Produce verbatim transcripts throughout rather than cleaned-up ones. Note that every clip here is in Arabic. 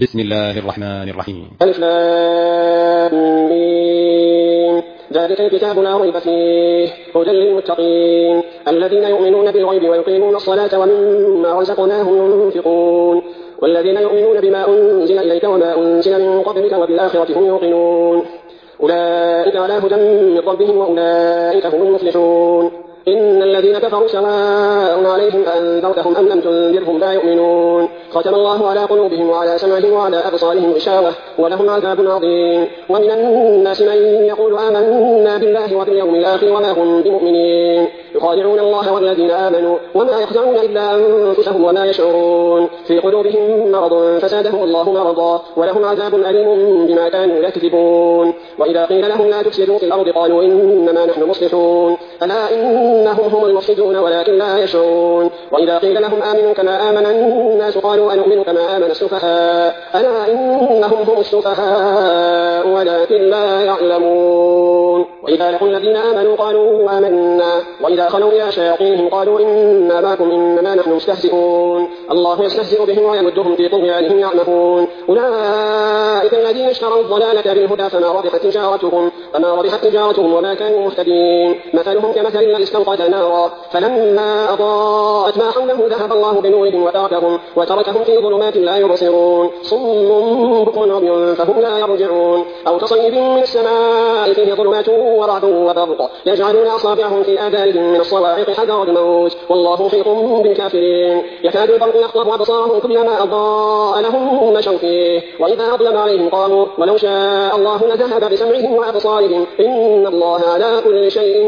بسم الله الرحمن الرحيم. ألف لام ميم. ذلك الكتاب لا ريب فيه هدى للمتقين الذين يؤمنون بالغيب ويقيمون الصلاة ومما رزقناهم ينفقون والذين يؤمنون بما أنزل إليك وما أنزل من قبلك وبالآخرة هم يوقنون أولئك على هدى من ربهم وأولئك هم المفلحون. إن الذين كفروا سواء عليهم أنذرتهم أم لم تنذرهم لا يؤمنون ختم الله على قلوبهم وعلى سمعهم وعلى أبصارهم غشاوة ولهم عذاب عظيم. ومن الناس من يقول آمنا بالله وباليوم الآخر وما هم بمؤمنين يخادعون الله والذين آمنوا وما يخدعون إلا أنفسهم وما يشعرون في قلوبهم مرض فزادهم الله مرضا ولهم عذاب أليم بما كانوا يكذبون. وإذا قيل لهم لا تفسدوا في الأرض قالوا إنما نحن مصلحون ألا إنهم هم المفسدون ولكن لا يشعرون. وإذا قيل لهم آمنوا كما آمن الناس قالوا أنؤمن كما آمن السفهاء ألا إنهم هم السفهاء ولكن لا يعلمون. وإذا لقوا الذين آمنوا قالوا آمنا وإذا خلوا إلى شياطينهم قالوا إنا معكم إنما نحن مستهزئون الله يستهزئ بهم ويمدهم في طغيانهم يعمهون. أولئك الذين اشتروا الضلالة بالهدى فما ربحت تجارتهم فما ربحت تجارتهم وما كانوا مهتدين. مثلهم كمثل الذي استوقد نارا فلما أضاءت ما حوله ذهب الله بنورهم وتركهم وتركهم في ظلمات لا يبصرون صم بكم عمي فهم لا يرجعون. أو كصيب من السماء فيه ظلمات ورعد وبرق يجعلون أصابعهم في آذانهم من الصواعق حذر الموت والله محيط بالكافرين. يكاد البرق يخطف أبصارهم كلما أضاء لهم مشوا فيه وإذا أظلم عليهم قاموا ولو شاء الله لذهب بسمعهم وأبصارهم إن الله على كل شيء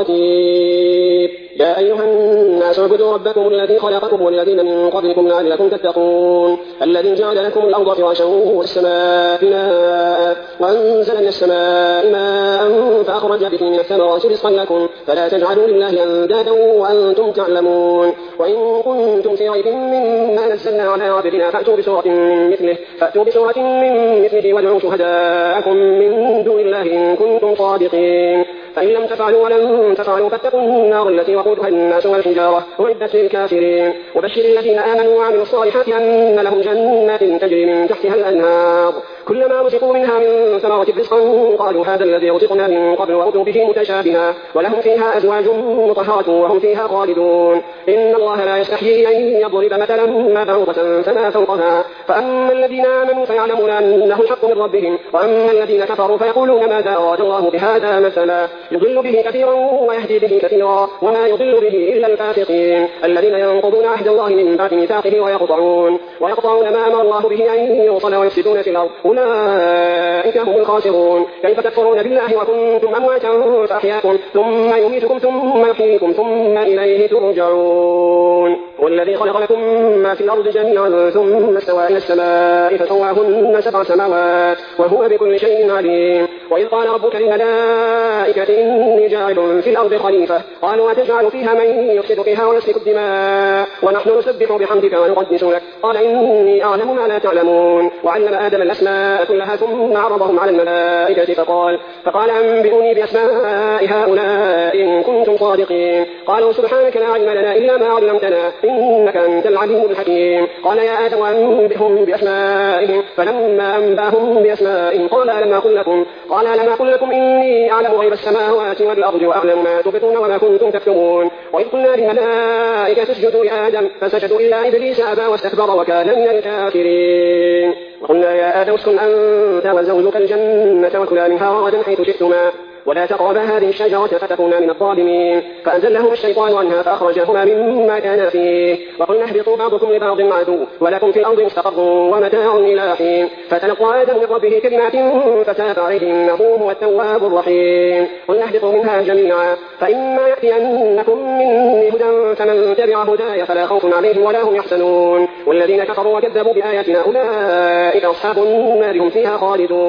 قدير. يا أيها الناس اعبدوا ربكم الذي خلقكم والذين من قبلكم لعلكم تتقون الذي جعل لكم الأرض فراشا والسماء بناء وأنزل من السماء ماء فأخرج به من الثمرات رزقا لكم فلا تجعلوا لله أندادا وأنتم تعلمون. وإن كنتم في ريب مما نزلنا على عبدنا فأتوا بسورة من مثله فأتوا بسورة من مثله وادعوا شهداءكم من دون الله إن كنتم صادقين فإن لم تفعلوا ولن تفعلوا فاتقوا النار التي وقودها الناس والحجارة أعدت للكافرين. وبشر الذين آمنوا وعملوا الصالحات أن لهم جنات تجري من تحتها الأنهار كلما رزقوا منها من ثمرة رزقا قالوا هذا الذي رزقنا من قبل وأتوا به متشابها ولهم فيها أزواج مطهرة وهم فيها خالدون. إن الله لا يستحيي أن يضرب مثلا ما بعوضة فما فوقها فأما الذين آمنوا فيعلمون أنه الحق من ربهم وأما الذين كفروا فيقولون ماذا أراد الله بهذا مثلا يضل به كثيرا ويهدي به كثيرا وما يضل به إلا الفاسقين الذين ينقضون عهد الله من بعد ميثاقه ويقطعون ويقطعون ما أمر الله به أن يوصل ويفسدون في الأرض أولئك هم الخاسرون. كيف تكفرون بالله وكنتم أمواتا فأحياكم ثم يميتكم ثم يحييكم ثم إليه ترجعون. والذي خلق لكم ما في الأرض جميعا ثم استوى إلى السماء فسواهن سبع سماوات وهو بكل شيء عليم. وإذ قال ربك للملائكة إني جاعل في الأرض خليفة قالوا أتجعل فيها من يفسد فيها ويسفك الدماء ونحن نسبح بحمدك ونقدس لك قال إني أعلم ما لا تعلمون. وعلم آدم الأسماء كلها ثم عرضهم على الملائكة فقال فقال أنبئوني بأسماء هؤلاء إن كنتم صادقين قالوا سبحانك لا علم لنا إلا ما علمتنا إنك أنت العليم الحكيم. قال يا آدم أنبئهم بأسمائهم فلما أنباهم بأسمائهم قال ألم أقل لكم قال ألم أقل لكم إني أعلم غيب السماوات والأرض وأعلم ما تبطون وما كنتم تكتمون. وإذ قلنا للملائكة اسجدوا لآدم فسجدوا إلا إبليس أبى واستكبر وكان من الكافرين. وقلنا يا آدم اسكن أنت وزوجك الجنة وكلا منها رغدا حيث شئتما ولا تقربا هذه الشجرة فتكونا من الظالمين فأنزلهما الشيطان عنها فأخرجهما مما كانا فيه. وقلنا اهبطوا بعضكم لبعض عدو ولكم في الأرض مستقر ومتاع إلى حين فتلقى آدم من ربه كلمات فتاب عليه إنه هو التواب الرحيم. قلنا اهبطوا منها جميعا فإما يأتينكم مني هدى فمن تبع هداي فلا خوف عليهم ولا هم يحزنون والذين كفروا وكذبوا بآياتنا أولئك أصحاب النار هم فيها خالدون.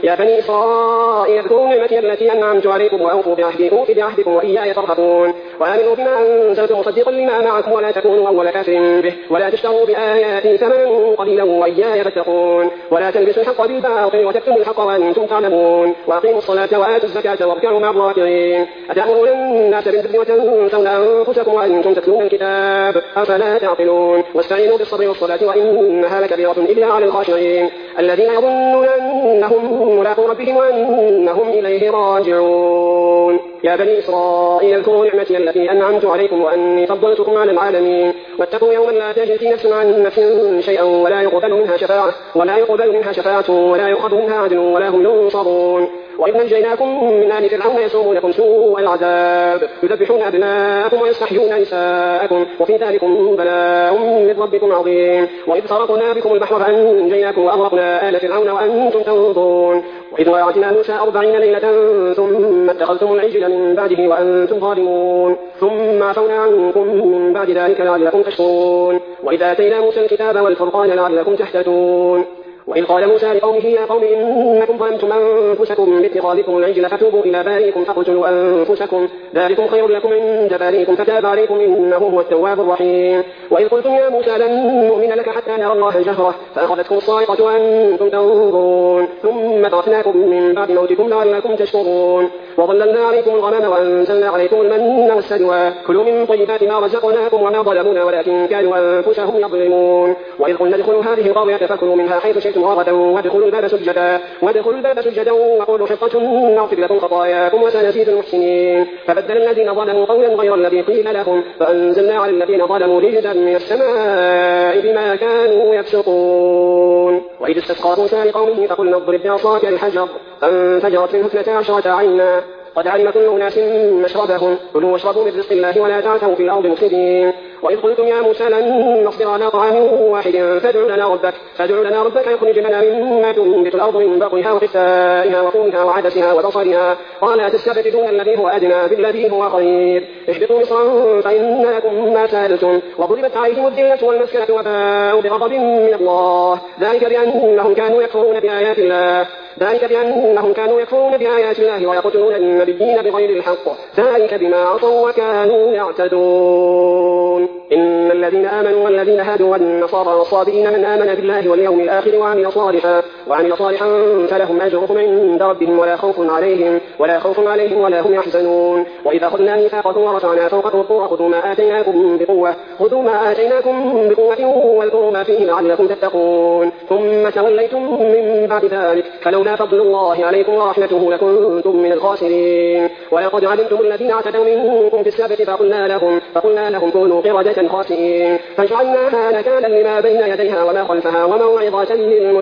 يا بني إسرائيل اذكروا نعمتي التي أنعمت عليكم وأوفوا بعهدي أوف بعهدكم وإياي فارهبون وآمنوا بما أنزلت مصدقا لما معكم ولا تكونوا أول كافر به ولا تشتروا بآياتي ثمنا قليلا وإياي فاتقون ولا تلبسوا الحق بالباطل وتكتموا الحق وأنتم تعلمون وأقيموا الصلاة وآتوا الزكاة واركعوا مع الراكعين أتأمرون الناس بالبر وتنسون أنفسكم وأنتم تتلون الكتاب أفلا تعقلون واستعينوا بالصبر والصلاة وإنها لكبيرة إلا على الخاشعين الذين يظنون أنهم ملاقو ربهم وأنهم إليه راجعون يا بني إسرائيل اذكروا نعمتي التي أنعمت عليكم وأني فضلتكم على العالمين واتقوا يوما لا تجزي نفس عن نفس شيئا ولا يقبل منها شفاعة ولا يقبل منها شفاعة ولا يؤخذ منها عدل ولا هم ينصرون وإذ نجيناكم من آل فرعون يسومونكم سوء العذاب يذبحون أبناءكم ويستحيون نساءكم وفي ذلكم بلاء من ربكم عظيم وإذ فرقنا بكم البحر فأنجيناكم وأغرقنا آل فرعون وأنتم تنظرون وإذ واعدنا موسى أربعين ليلة ثم اتخذتم العجل من بعده وأنتم ظالمون ثم عفونا عنكم من بعد ذلك لعلكم تشكرون وإذا آتينا موسى الكتاب والفرقان لعلكم تهتدون وإذ قال موسى لقومه يا قوم إنكم ظلمتم أنفسكم باتخاذكم العجل فتوبوا إلى بارئكم فاقتلوا أنفسكم ذلكم خير لكم عند بارئكم فتاب عليكم إنه هو التواب الرحيم وإذ قلتم يا موسى لن نؤمن لك حتى نرى الله جهرة فأخذتكم الصاعقة وأنتم تنظرون ثم تركناكم من بعد موتكم لعلكم تشكرون وظللنا عليكم الغمام وأنزلنا عليكم المن والسلوى كلوا من طيبات ما رزقناكم وما ظلمونا ولكن كانوا أنفسهم يظلمون وإذ قلنا ادخلوا هذه القرية فكلوا منها حيث شئتم رغدا وادخلوا الباب سجدا وادخلوا الباب سجدا وقولوا حطة نغفر لكم خطاياكم وسنزيد المحسنين فبدل الذين ظلموا قولا غير الذي قيل لهم فأنزلنا على الذين ظلموا رجزا من السماء بما كانوا يفسقون وإذ استسقى موسى لقومه فقلنا اضرب بعصاك الحجر فانفجرت منه اثنتا عشرة عينا قد علم كل أناس مشربهم كلوا واشربوا من رزق الله ولا تعثوا في الأرض مفسدين وإذ قلتم يا موسى لن نصبر على طعام واحد فادع لنا ربك فادع لنا ربك يخرج لنا مما تنبت الأرض من بقلها وقثائها وفومها وعدسها وبصلها قال أتستبدلون الذي هو أدنى بالذي هو خير اهبطوا مصرا فإن لكم ما سألتم وضربت عليهم الذلة والمسكنة وباءوا بغضب من الله ذلك بأنهم كانوا يكفرون بآيات الله ذلك بأنهم كانوا يكفرون بآيات الله ويقتلون النبيين بغير الحق ذلك بما عصوا وكانوا يعتدون إن الذين آمنوا والذين هادوا والنصارى والصابئين من آمن بالله واليوم الآخر وعمل صالحا وعمل صالحا فلهم أجرهم عند ربهم ولا خوف عليهم ولا خوف عليهم ولا هم يحزنون وإذا أخذنا ميثاقكم ورفعنا فوقكم الطور خذوا ما آتيناكم بقوة خذوا ما آتيناكم بقوة واذكروا ما فيه لعلكم تتقون ثم توليتم من بعد ذلك فلولا فضل الله عليكم ورحمته لكنتم من الخاسرين ولقد علمتم الذين اعتدوا منكم في السبت فقلنا لهم فقلنا لهم كونوا قردة خاسئين فجعلناها نكالا لما بين يديها وما خلفها وموعظة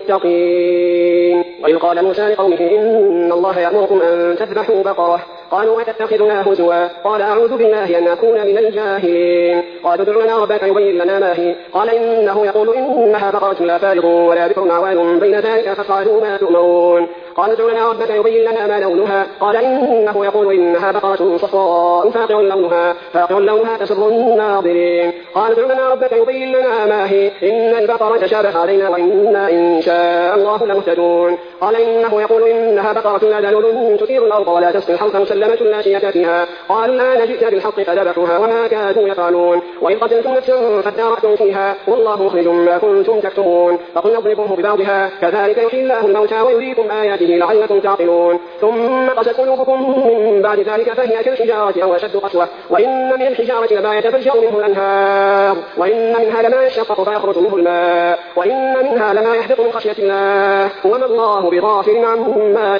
للمتقين وإذ قال موسى لقومه إن الله يأمركم أن تذبحوا بقرة قالوا أتتخذنا هزوا قال أعوذ بالله أن أكون من الجاهلين قالوا ادع لنا ربك يبين لنا ما هي قال إنه يقول إنها بقرة لا فارغ ولا بكر عوان بين ذلك فافعلوا ما تؤمرون قال ادع لنا ربك يبين لنا ما لونها قال إنه يقول إنها بقرة صفراء فاقع لونها فاقع لونها تسر الناظرين قال ادع لنا ربك يبين لنا ما هي إن البقرة تشابه علينا وإنا إن شاء الله لمهتدون قال إنه يقول إنها بقرة لا ذلول تثير الأرض ولا تسقي الحرث مسلمة لا شية فيها قال الآن جئت بالحق فذبحوها وما كادوا يفعلون وإذ قتلتم نفسا فادارأتم فيها والله مخرج ما كنتم تكتمون فقلنا اضربوه ببعضها كذلك يحيي الله الموتى ويريكم آياته لعلكم تعقلون ثم قست قلوبكم من بعد ذلك فهي كالحجارة أو أشد قسوة وإن من الحجارة لما يتفجر منه الأنهار وإن منها لما يشقق فيخرج منه الماء وإن منها لما يهبط من خشية الله وما الله بغافل عما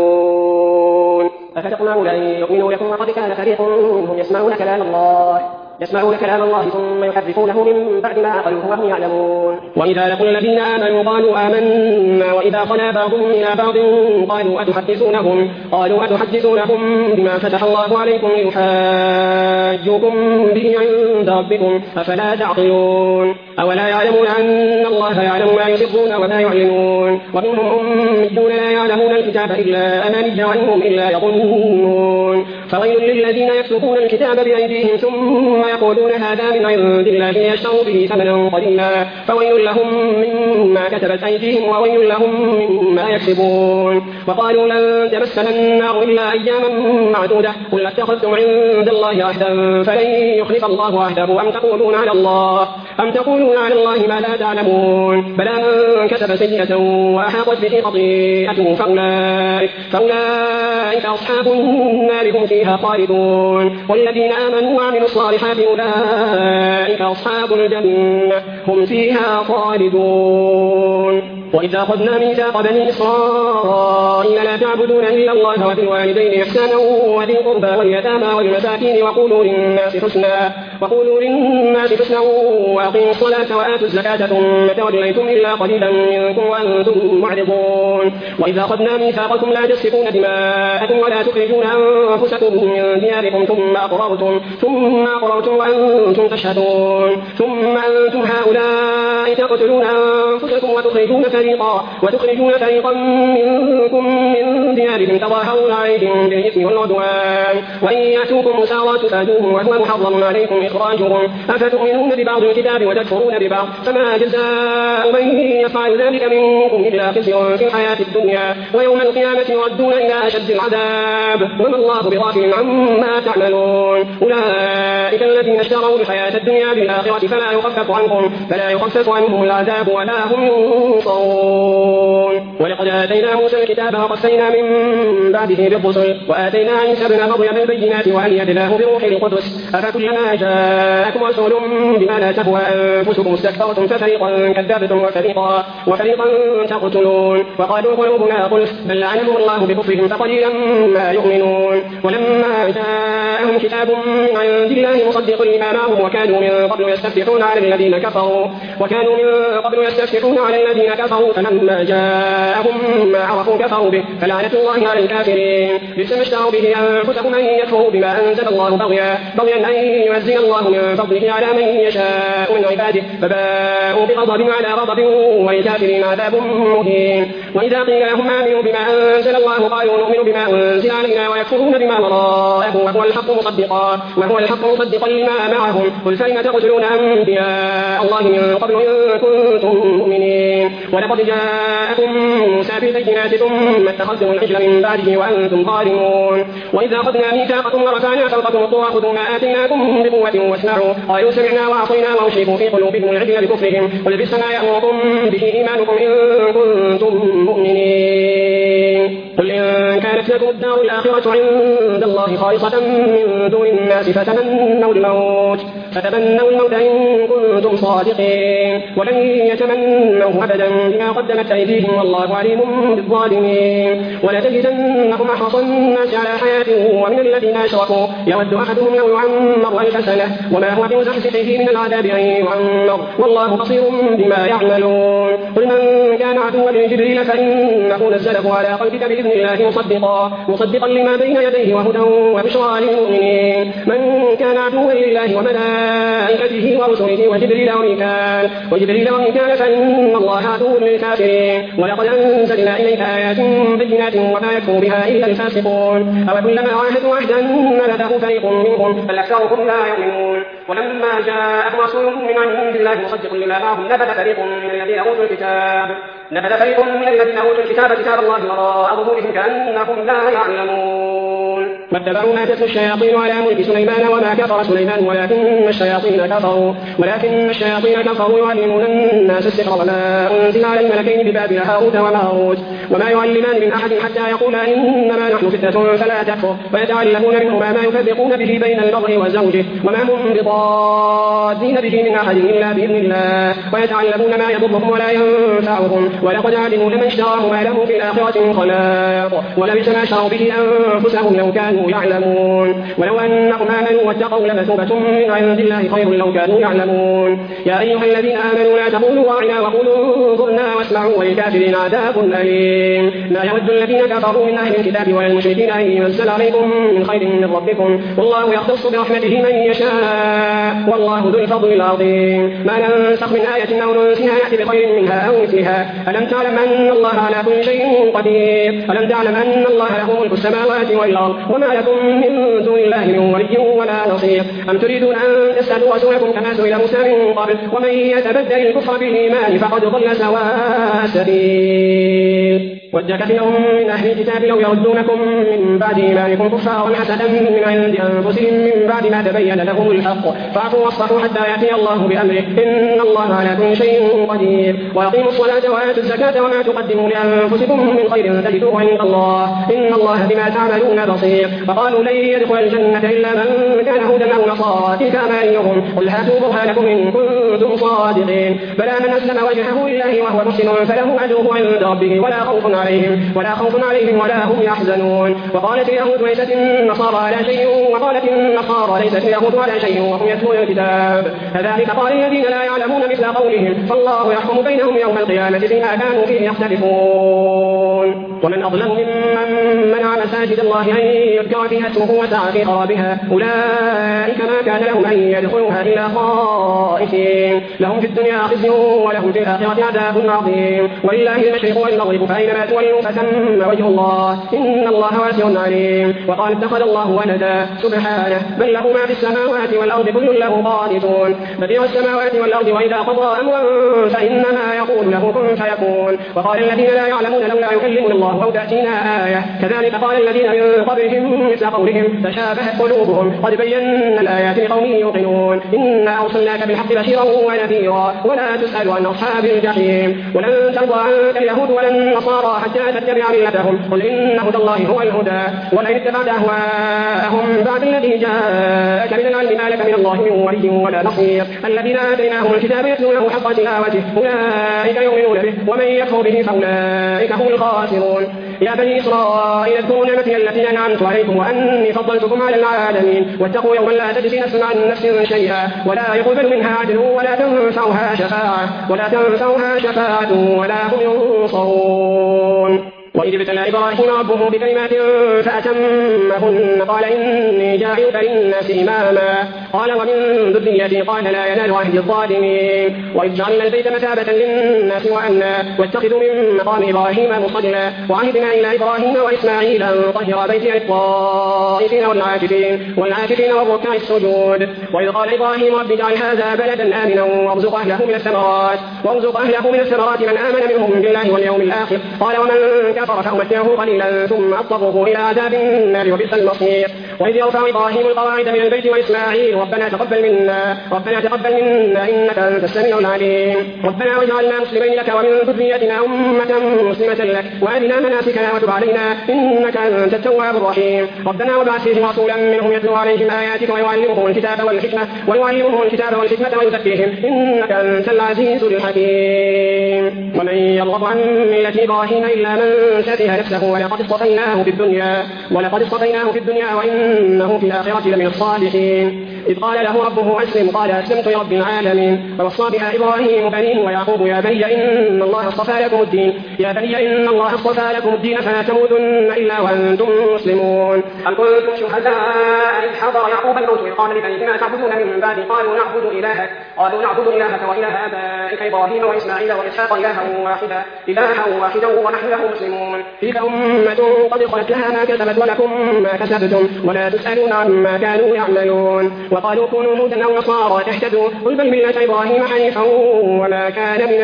تعملون أفتطمعون أن يؤمنوا لكم وقد كان فريق منهم يسمعون كلام الله يسمعون كلام الله ثم يحرفونه من بعد ما عقلوه وهم يعلمون وإذا لقوا الذين آمنوا قالوا آمنا وإذا خلا بعضهم إلى بعض قالوا أتحدثونهم قالوا أتحدثونهم بما فتح الله عليكم ليحاجوكم به عند ربكم أفلا تعقلون أولا يعلمون أن الله يعلم ما يسرون وما يعلنون ومنهم أميون لا يعلمون الكتاب إلا أماني وإنهم إلا يظنون فويل للذين يكتبون الكتاب بأيديهم ثم يقولون هذا من عند الله ليشتروا به ثمنا قليلا فويل لهم مما كتبت أيديهم وويل لهم مما يكسبون. وقالوا لن تمسنا النار إلا أياما معدودة قل اتخذتم عند الله عهدا فلن يخلف الله عهده أم تقولون على الله أم تقولون على الله ما لا تعلمون. بلى من كسب سيئة وأحاطت به خطيئته فأولئك, فأولئك أصحاب النار هم فيها خالدون. والذين آمنوا وعملوا الصالحات أولئك أصحاب الجنة هم فيها خالدون. وإذا أخذنا ميثاق بني إسرائيل لا تعبدون إلا الله وبالوالدين إحسانا وذي القربى واليتامى والمساكين وقولوا للناس حسنا وقولوا للناس حسنا وأقيموا الصلاة وآتوا الزكاة ثم توليتم إلا قليلا منكم وأنتم معرضون. وإذا أخذنا ميثاقكم لا تسفكون دماءكم ولا تخرجون أنفسكم من دياركم ثم أقررتم ثم أقررتم وأنتم تشهدون ثم أنتم هؤلاء تقتلون أنفسكم وتخرجون فريقا وتخرجون فريقا منكم من ديارهم تظاهرون عليهم بالإثم والعدوان وإن يأتوكم مسارات فادوهم وهو محرم عليكم إخراجهم أفتؤمنون ببعض الكتاب وتكفرون ببعض فما جزاء من يفعل ذلك منكم إلا خزي في الحياة الدنيا ويوم القيامة يردون إلى أشد العذاب وما الله بغافل عما تعملون. أولئك الذين اشتروا الحياة الدنيا بالآخرة فلا يخفف عنهم فلا يخفف عنهم العذاب ولا هم ينصرون. ولقد آتينا موسى الكتاب وقفينا من بعده بالرسل وآتينا عيسى ابن مريم البينات وأيدناه بروح القدس أفكلما جاءكم رسول بما لا تهوى أنفسكم استكبرتم ففريقا كذبتم وفريقا وفريقا تقتلون. وقالوا قلوبنا غلف بل لعنهم الله بكفرهم فقليلا ما يؤمنون. ولما جاءهم كتاب من عند الله مصدق لما معهم وكانوا من قبل يستفتحون على الذين كفروا وكانوا من قبل يستفتحون على الذين كفروا فلما جاءهم ما عرفوا كفروا به فلعنة الله على الكافرين. بئس ما اشتروا به أنفسهم أن يكفروا بما أنزل الله بغيا بغيا أن ينزل الله من فضله على من يشاء من عباده فباءوا بغضب على غضب وللكافرين عذاب مهين. وإذا قيل لهم آمنوا بما أنزل الله قالوا نؤمن بما أنزل علينا ويكفرون بما وراءه وهو الحق مصدقا وهو الحق مصدقا لما معهم قل فلم تقتلون أنبياء الله من قبل إن كنتم مؤمنين. ولقد جاءكم موسى بالبينات ثم اتخذتم العجل من بعده وأنتم ظالمون. وإذا أخذنا ميثاقكم ورفعنا فوقكم الطور خذوا ما آتيناكم بقوة واسمعوا قالوا سمعنا وعصينا وأشركوا في قلوبهم العجل بكفرهم قل بئس ما يأمركم به إيمانكم إن كنتم مؤمنين. قل إن كانت لكم الدار الآخرة عند الله خالصة من دون الناس فتمنوا الموت فتمنوا الموت إن كنتم صادقين ولن يتمنوه أبدا بما قدمت أيديهم والله عليم بالظالمين. ولتجدنهم أحرص الناس على حياة ومن الذين أشركوا يود أحدهم لو يعمر ألف سنة وما هو بمزحزحه من العذاب أن يعمر والله بصير بما يعملون. قل من كان عدوا لجبريل فإنه نزله على قلبك بإذن الله مصدقا مصدقا لما بين يديه وهدى وبشرى للمؤمنين. من كان عدوا لله وملائكته ورسله وجبريل وميكال وجبريل وميكال فإن الله عدو للكافرين. ولقد أنزلنا إليك آيات بينات وما يكفر بها إلا الفاسقون. أو كلما عاهدوا عهدا نبذه فريق منهم بل أكثرهم لا يؤمنون. ولما جاءهم رسول من عند الله مصدق لما معهم نبذ فريق من الذين أوتوا الكتاب نبذ فريق من الذين أوتوا الكتاب كتاب الله وراء ظهورهم كأنهم لا يعلمون. واتبعوا ما تتلو الشياطين على ملك سليمان وما كفر سليمان ولكن الشياطين كفروا ولكن الشياطين كفروا يعلمون الناس السحر وما أنزل على الملكين ببابل هاروت وماروت وما يعلمان من أحد حتى يقولا إنما نحن فتنة فلا تكفر ويتعلمون منهما ما يفرقون به بين المرء وزوجه وما هم بضادين به من أحد إلا بإذن الله ويتعلمون ما يضرهم ولا ينفعهم ولقد علموا لمن اشتراه ما له في الآخرة من خلاق ولبئس ما شروا به أنفسهم لو كانوا يعلمون. ولو أنهم آمنوا واتقوا لمثوبة من عند الله خير لو كانوا يعلمون. يا أيها الذين آمنوا لا تقولوا راعنا وقولوا انظرنا واسمعوا وللكافرين عذاب أليم. الرحيم ما يود الذين كفروا من أهل الكتاب والمشركين أن ينزل عليكم من خير من ربكم والله يختص برحمته من يشاء والله ذو الفضل العظيم ما ننسخ من آية أو ننسها يأتي بخير منها أو مثلها ألم تعلم أن الله على كل شيء قدير ألم تعلم أن الله له ملك السماوات والأرض وما لكم من دون الله من ولي ولا نصير أم تريدون أن تسألوا رسولكم كما سئل موسى من قبل ومن يتبدل الكفر بالإيمان فقد ضل سواء السبيل ود كثير من أهل الكتاب لو يردونكم من بعد إيمانكم كفارا حسدا من عند أنفسهم من بعد ما تبين لهم الحق فاعفوا واصفحوا حتى يأتي الله بأمره إن الله على كل شيء قدير وأقيموا الصلاة وآتوا الزكاة وما تقدموا لأنفسكم من خير تجدوه عند الله إن الله بما تعملون بصير فقالوا لن يدخل الجنة إلا من كان هودا أو نصارى تلك أمانيهم قل هاتوا برهانكم إن كنتم صادقين بلى من أسلم وجهه لله وهو محسن فله أجره عند ربه ولا خوف عليهم ولا خوف عليهم ولا هم يحزنون وقالت اليهود ليست النصارى على شيء وقالت النصارى ليست اليهود على شيء وهم يتلون الكتاب كذلك قال الذين لا يعلمون مثل قولهم فالله يحكم بينهم يوم القيامة فيما كانوا فيه يختلفون ومن أظلم ممن منع مساجد الله أن يذكر فيها اسمه وسعى في خرابها أولئك ما كان لهم أن يدخلوها إلا خائفين لهم في الدنيا خزي ولهم في الآخرة عذاب عظيم ولله المشرق والمغرب فأينما تولوا فثم وجه الله إن الله واسع عليم وقال اتخذ الله ولدا سبحانه بل له ما في السماوات والأرض كل له قانتون بديع السماوات والأرض وإذا قضى أمرا فإنما يقول له كن فيكون وقال الذين لا يعلمون لولا يكلمنا الله أو تأتينا آية كذلك قال الذين من قبلهم مثل قولهم تشابهت قلوبهم قد بينا الآيات لقوم يوقنون إنا أرسلناك بالحق بشيرا ونذيرا ولا تسأل عن أصحاب الجحيم ولن ترضى عنك اليهود ولا النصارى حتى تتبع ملتهم قل إن هدى الله هو الهدى ولئن اتبعت أهواءهم بعد الذي جاءك من العلم ما لك من الله من ولي ولا نصير الذين آتيناهم الكتاب يتلونه حق تلاوته أولئك يؤمنون به ومن يكفر به فأولئك هم الخاسرون يا بني إسرائيل اذكروا نعمتي التي أنعمت عليكم وأني فضلتكم على العالمين واتقوا يوما لا تجزي نفس عن نفس شيئا ولا يقبل منها عدل ولا تنفعها شفاعة ولا تنفعها شفاعة ولا هم ينصرون وإذ ابتلى إبراهيم ربه بكلمات فأتمهن قال إني جاعلك للناس إماما قال ومن ذريتي قال لا ينال عهد الظالمين وإذ جعلنا البيت مثابة للناس وأمنا واتخذوا من مقام إبراهيم مصلى وعهدنا إلى إبراهيم وإسماعيل أن طهر بيتي للطائفين والعاكفين والعاكفين والركع السجود وإذ قال إبراهيم رب اجعل هذا بلدا آمنا وارزق أهله من الثمرات وارزق أهله من الثمرات من آمن منهم بالله واليوم الآخر قال ومن كفر فأمتعه قليلا ثم أضطره إلى عذاب النار وبئس المصير وإذ يرفع إبراهيم القواعد من البيت وإسماعيل ربنا تقبل منا ربنا تقبل منا إنك أنت السميع العليم ربنا واجعلنا مسلمين لك ومن ذريتنا أمة مسلمة لك وأرنا مناسكنا وتب علينا إنك أنت التواب الرحيم ربنا وابعث فيهم رسولا منهم يتلو عليهم آياتك ويعلمهم الكتاب والحكمة ويعلمهم الكتاب والحكمة ويزكيهم إنك أنت العزيز الحكيم ومن يرغب عن ملة إبراهيم إلا من شفه نفسه ولقد اصطفيناه في الدنيا ولقد اصطفيناه في الدنيا وإنه في الآخرة لمن الصالحين إذ قال له ربه أسلم قال أسلمت لرب العالمين ووصى بها إبراهيم بنيه ويعقوب يا بني إن الله اصطفى لكم الدين يا بني إن الله اصطفى لكم الدين فلا تموتن إلا وأنتم مسلمون أم كنتم شهداء إذ حضر يعقوب الموت إذ قال لبنيه ما تعبدون من بعد قالوا نعبد إلهك قالوا نعبد إلهك وإله آبائك إبراهيم وإسماعيل وإسحاق إلها واحدا إلها واحدا ونحن له مسلمون تلك أمة قد خلت لها ما كسبت ولكم ما كسبتم ولا تسألون عما كانوا يعملون وقالوا كونوا هودا أو نصارى تهتدوا قل بل ملة إبراهيم حنيفا وما كان من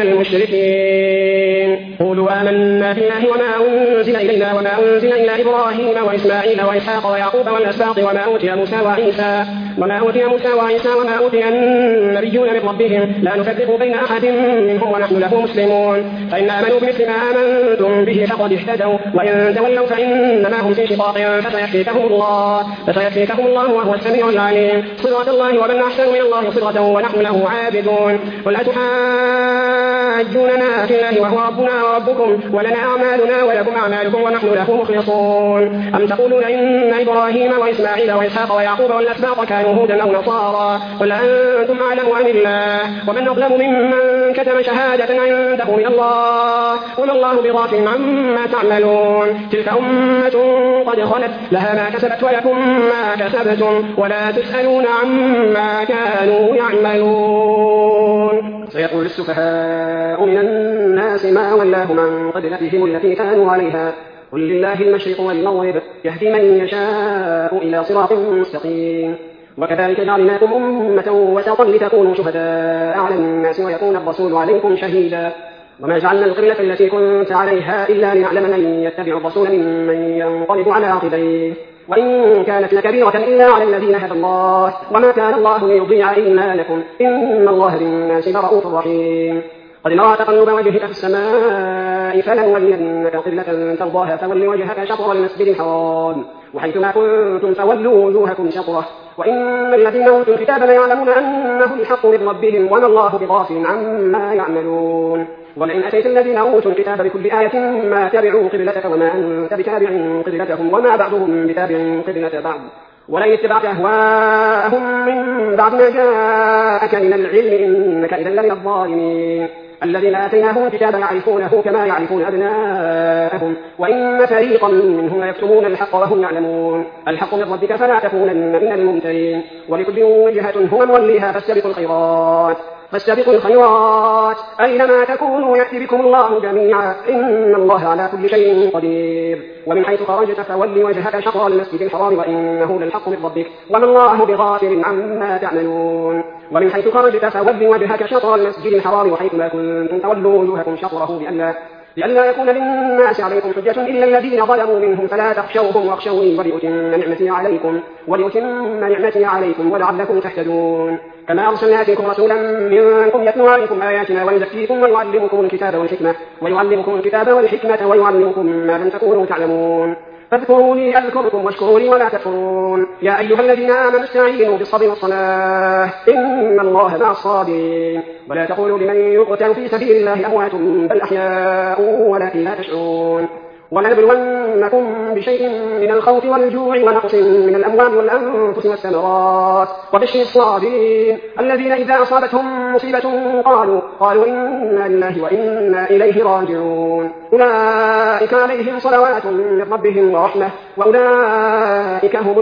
المشركين قولوا آمنا بالله وما أنزل إلينا وما أنزل إلى إبراهيم وإسماعيل وإسحاق ويعقوب والأسباط وما أوتي موسى وعيسى وما أوتي موسى وعيسى وما أوتي النبيون من ربهم لا نفرق بين أحد منهم ونحن له مسلمون فإن آمنوا بمثل ما آمنتم به فقد اهتدوا وإن تولوا فإنما هم في شقاق فسيكفيكهم الله فسيكفيكهم الله وهو السميع العليم صراط الله ومن أحسن من الله صراطا ونحن له عابدون قل أتحاجوننا في الله وهو ربنا وربكم ولنا أعمالنا ولكم أعمالكم أعمالكم ونحن له مخلصون. أم تقولون إن إبراهيم وإسماعيل وإسحاق ويعقوب والأسباط كانوا هودا أو نصارى قل أنتم أعلم أم الله ومن أظلم ممن كتم شهادة عنده من الله وما الله بغافل عما تعملون. تلك أمة قد خلت لها ما كسبت ولكم ما كسبتم ولا تسألون عما كانوا يعملون. سيقول السفهاء من الناس ما ولاهم عن قبلتهم التي كانوا عليها قل لله المشرق والمغرب يهدي من يشاء إلى صراط مستقيم. وكذلك جعلناكم أمة وسطا لتكونوا شهداء على الناس ويكون الرسول عليكم شهيدا وما جعلنا القبلة التي كنت عليها إلا لنعلم من يتبع الرسول ممن ينقلب على عقبيه وإن كانت لكبيرة إلا على الذين هدى الله وما كان الله ليضيع إيمانكم إن الله بالناس لرءوف رحيم. قد نرى تقلب وجهك في السماء فلنولينك قبلة ترضاها فول وجهك شطر المسجد الحرام وحيث ما كنتم فولوا وجوهكم شطره وإن الذين أوتوا الكتاب ليعلمون أنه الحق من ربهم وما الله بغافل عما يعملون. ولئن أتيت الذين أوتوا الكتاب بكل آية ما تبعوا قبلتك وما أنت بتابع قبلتهم وما بعضهم بتابع قبلة بعض ولئن اتبعت أهواءهم من بعد ما جاءك من العلم إنك إذا لمن الظالمين. الذين آتيناهم الكتاب يعرفونه كما يعرفون أبناءهم وإن فريقا منهم ليكتمون الحق وهم يعلمون. الحق من ربك فلا تكونن من الممترين. ولكل وجهة هو موليها فاستبقوا الخيرات فاستبقوا الخيرات أينما تكونوا يأتي بكم الله جميعا إن الله على كل شيء قدير. ومن حيث خرجت فول وجهك شطر المسجد الحرام وإنه للحق من ربك وما الله بغافل عما تعملون. ومن حيث خرجت فول وجهك شطر المسجد الحرام وحيث ما كنتم فولوا وجوهكم شطره بألا لئلا يكون للناس عليكم حجة إلا الذين ظلموا منهم فلا تخشوهم واخشوني ولأتم نعمتي عليكم ولأتم نعمتي عليكم ولعلكم تهتدون. كما أرسلنا فيكم رسولا منكم يتلو عليكم آياتنا ويزكيكم ويعلمكم الكتاب والحكمة ويعلمكم الكتاب والحكمة ويعلمكم ما لم تكونوا تعلمون. فاذكروني أذكركم واشكروا لي ولا تكفرون. يا أيها الذين آمنوا استعينوا بالصبر والصلاة إن الله مع الصابرين. ولا تقولوا لمن يقتل في سبيل الله أموات بل أحياء ولكن لا تشعرون. ولنبلونكم بشيء من الخوف والجوع ونقص من الأموال والأنفس والثمرات وبشر الصابرين الذين إذا أصابتهم مصيبة قالوا قالوا إنا لله وإنا إليه راجعون. أولئك عليهم صلوات من ربهم ورحمة وأولئك هم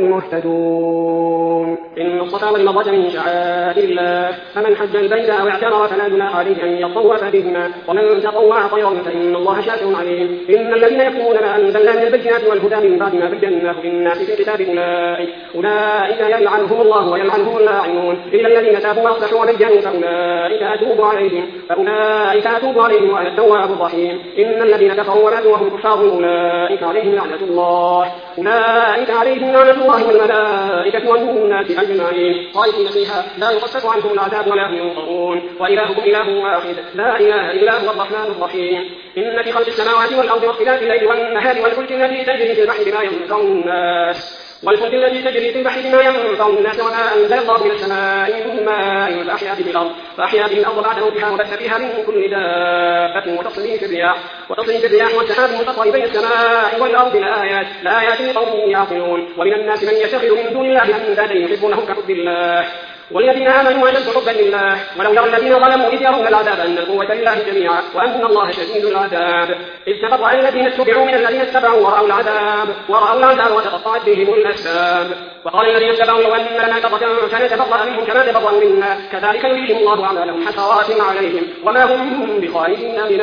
المهتدون. إن الصفا والمروة من شعائر الله فمن حج البيت أو اعتمر فلا جناح عليه أن يطوف بهما ومن تطوع خيرا فإن الله شاكر عليم. إن الذين يكتمون ما أنزلنا من البينات والهدى من بعد ما بيناه للناس في الكتاب أولئك أولئك يلعنهم الله ويلعنهم اللاعنون إلا الذين تابوا وأصلحوا وبينوا فأولئك أتوب عليهم فأولئك أتوب عليهم وأنا التواب الرحيم. إن الذين كفروا وماتوا وهم كفار أولئك عليهم لعنة الله أولئك عليهم لعنة الله والملائكة والناس أجمعين خالدين فيها لا يخفف عنهم العذاب ولا هم ينصرون. وإلهكم إله واحد لا إله إلا هو الرحمن الرحيم. إن في خلق السماوات والأرض واختلاف الليل والنهار والفلك التي تجري في البحر بما ينفع الناس والفلك التي تجري في البحر بما ينفع الناس وما أنزل الله من السماء من ماء فأحيا به الأرض فأحيا به الأرض بعد موتها وبث فيها من كل دابة وتصريف الرياح وتصريف الرياح والسحاب المسخر بين السماء والأرض لآيات لآيات لقوم يعقلون. ومن الناس من يتخذ من دون الله أندادا يحبونهم كحب الله والذين آمنوا أشد حبا لله ولو يرى الذين ظلموا إذ يرون العذاب أن القوة لله جميعا وأن الله شديد العذاب. إذ تبرأ الذين اتبعوا من الذين اتبعوا ورأوا العذاب ورأوا العذاب وتقطعت بهم الأسباب. وقال الذين اتبعوا لو أن لنا كرة فنتبرأ منهم كما تبرأوا منا كذلك يريهم الله أعمالهم حسرات عليهم وما هم بخارجين من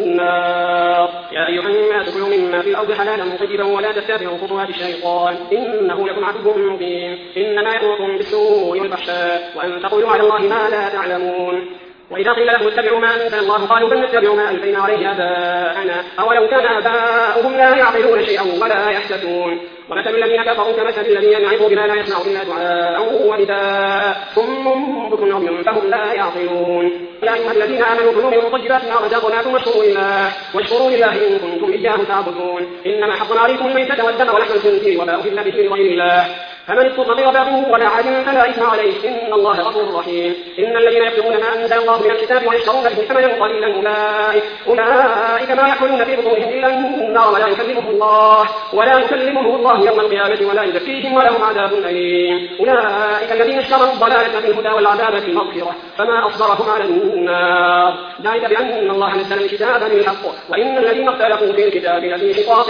النار. يا أيها الناس كلوا مما في الأرض حلالا طيبا ولا تتبعوا خطوات الشيطان إنه لكم عدو مبين. إنما يأمركم بالسوء والفحشاء وأن تقولوا على الله ما لا تعلمون. وإذا قيل لهم اتبعوا ما أنزل الله قالوا بل نتبع ما ألفينا عليه آباءنا أولو كان آباؤهم لا يعقلون شيئا ولا يهتدون. ومثل الذين كفروا كمثل الذي ينعظ بما لا يسمع إلا دعاء ونداء صم بكم عمي فهم لا يعقلون. يا أيها الذين آمنوا كلوا من طيبات ما رزقناكم واشكروا لله واشكروا لله إن كنتم إياه تعبدون. إنما حرم عليكم الميتة والدم ولحم الخنزير وما أهل به لغير الله فمن اضطر غير باغ ولا عاد فلا إثم عليه إن الله غفور رحيم. إن الذين يكتمون ما أنزل الله من الكتاب ويشترون به ثمنا قليلا أولئك أولئك ما يأكلون في بطونهم إلا النار ولا يكلمهم الله ولا يكلمهم الله يوم القيامة ولا يزكيهم ولهم عذاب أليم. أولئك الذين اشتروا الضلالة في الهدى والعذاب في المغفرة فما أصبرهم على النار ذلك بأن الله نزل الكتاب بالحق وإن الذين اختلفوا في الكتاب لفي شقاق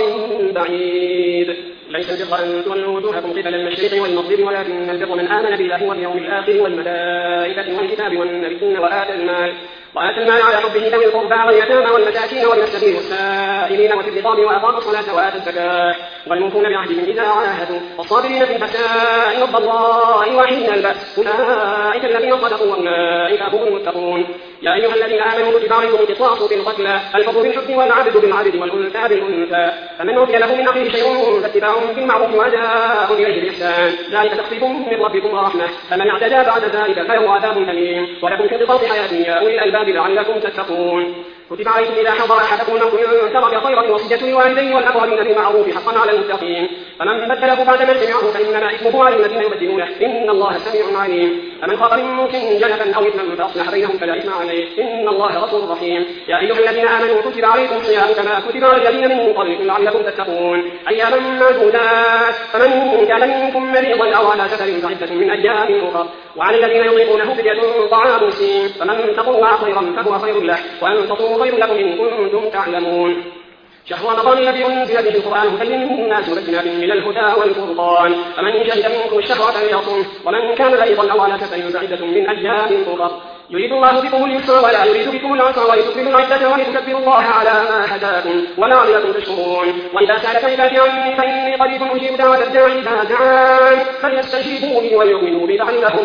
بعيد. ليس البر أن تولوا وجوهكم قبل المشرق والمغرب ولكن البر من آمن بالله واليوم الآخر والملائكة والكتاب والنبيين وآتى المال وآتى المال على حبه ذوي القربى واليتامى والمساكين وابن السبيل والسائلين وفي الرقاب وأقاموا الصلاة وآتوا الزكاة والموفون بعهدهم إذا عاهدوا والصابرين في البأساء والضراء وحين البأس أولئك الذين صدقوا وأولئك هم المتقون. يا أيها الذين آمنوا كتب عليكم القصاص في القتلى الحر بالحر والعبد بالعبد والأنثى بالأنثى فمن أوتي له من أخيه شيء فاتباع بالمعروف وأداء إليه بإحسان ذلك تخفيف من ربكم ورحمة فمن اعتدى بعد ذلك فله عذاب أليم. ولكم في القصاص حياة يا أولي الألباب لعلكم تتقون. كتب عليكم إذا حضر أحدكم الموت إن ترك خيرا الوصية للوالدين والأقربين بالمعروف حقا على المتقين فمن بدله بعد ما سمعه فإنما إثمه على الذين يبدلونه إن الله سميع عليم. فمن خاف من موت جنفا أو إثما فأصلح بينهم فلا إثم عليه إن الله غفور رحيم. يا أيها الذين آمنوا كتب عليكم الصيام كما كتب على الذين من قبلكم لعلكم تتقون أياما معدودات فمن كان منكم مريضا أو على سفر فعدة من أيام أخرى وعلى الذين يطيقونه فدية طعام مسكين فمن تطوع خيرا فهو خير له وأن تطوعوا خير لكم إن كنتم تعلمون. شهر رمضان الذي أنزل به القرآن هدى للناس وبينات من الهدى والفرقان فمن شهد منكم الشهر فليصم ومن كان مريضا أو على سفر فعدة من أيام أخرى يريد الله بكم اليسر ولا يريد بكم العسر ولتكملوا العدة ولتكبروا الله على ما هداكم ولعلكم تشكرون. وإذا سألك عبادي عني فإني قريب أجيب دعوة الداعي إذا دعان فليستجيبوا لي وليؤمنوا بي لعلهم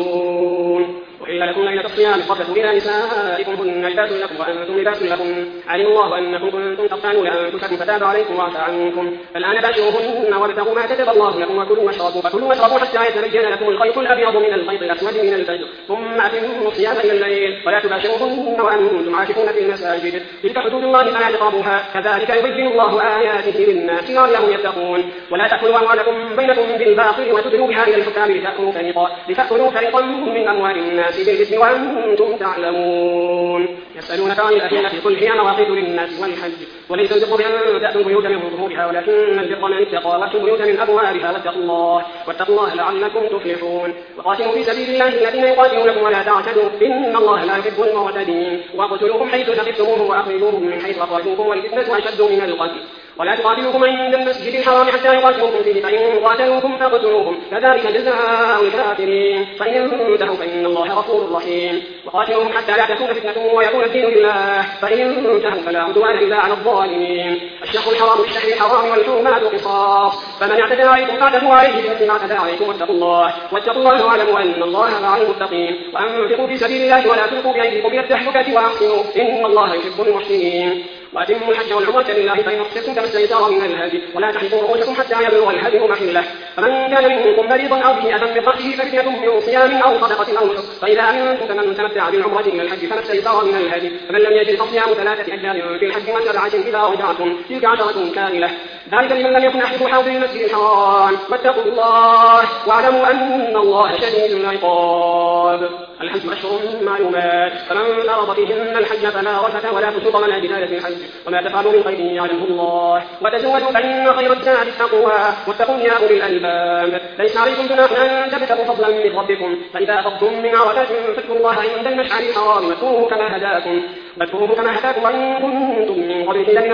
يرشدون. وإلا لكم ليلة الصيام الرفث إلى نسائكم هن لباس لكم وأنتم لباس لكم علم الله أنكم كنتم تختانون أنفسكم فتاب عليكم وعفى عنكم فالآن باشروهن وابتغوا ما كتب الله لكم وكلوا واشربوا فكلوا واشربوا حتى يتبين لكم الخيط الأبيض من الخيط الأسود من الفجر ثم أتموا الصيام إلى الليل ولا تباشروهن وأنتم عاكفون في المساجد تلك حدود الله فلا تقربوها كذلك يبين الله آياته للناس لعلهم يتقون. ولا تأكلوا أموالكم بينكم بالباطل وتدلوا بها إلى الحكام لتأكلوا فريقا لتأكلوا فريقا من أموال الناس بالإثم وأنتم تعلمون. يسألونك عن الأهلة قل هي مواقيت للناس والحج وليس البر بأن تأتوا البيوت من ظهورها ولكن البر من اتقى وأتوا البيوت من أبوابها واتقوا الله واتقوا الله لعلكم تفلحون. وقاتلوا في سبيل الله الذين يقاتلونكم ولا تعتدوا إن الله لا يحب المعتدين واقتلوهم حيث ثقفتموهم وأخرجوهم من حيث أخرجوكم والفتنة أشد من القتل ولا تقاتلوكم عند المسجد الحرام حتى يقاتلوكم فيه فإن قاتلوكم فاقتلوهم كذلك جزاء الكافرين فإن انتهوا فإن الله غفور رحيم. وقاتلوهم حتى لا تكون فتنة ويكون الدين لله فإن انتهوا فلا عدوان إلا على الظالمين. الشهر الحرام بالشهر الحرام والحرمات قصاص فمن اعتدى عليكم فاعتدوا عليه بمثل ما اعتدى عليكم واتقوا الله واتقوا الله واعلموا أن الله مع المتقين. وأنفقوا في سبيل الله ولا تلقوا بأيديكم إلى التهلكة وأحسنوا إن الله يحب المحسنين. وأتموا الحج والعمرة لله فإن أحسنتم فما استيسر من الهدي ولا تحلقوا رؤوسكم حتى يبلغ الهدي محله فمن كان منكم مريضا أو به أذى من رأسه ففدية من صيام أو صدقة أو نسك فإذا أمنتم فمن تمتع بالعمرة إلى الحج فما استيسر من الهدي فمن لم يجد فصيام ثلاثة أيام في الحج وسبعة إذا رجعتم تلك عشرة كاملة ذلك لمن لم يكن أحد حاضر المسجد الحرام واتقوا الله واعلموا أن الله شديد العقاب. الحج أشهر معلومات فمن فرض فيهن الحج فلا رفث ولا فسوق ولا جدال في الحج وما تفعلوا من خير يعلمه الله وتزودوا فإن خير الزاد التقوى واتقون يا أولي الألباب. ليس عليكم جناح أن تبتغوا فضلا من ربكم فإذا أفضتم من عرفات فاذكروا الله عند المشعر الحرام واذكروه كما هداكم واذكروه كما هداكم وإن كنتم من قبله لمن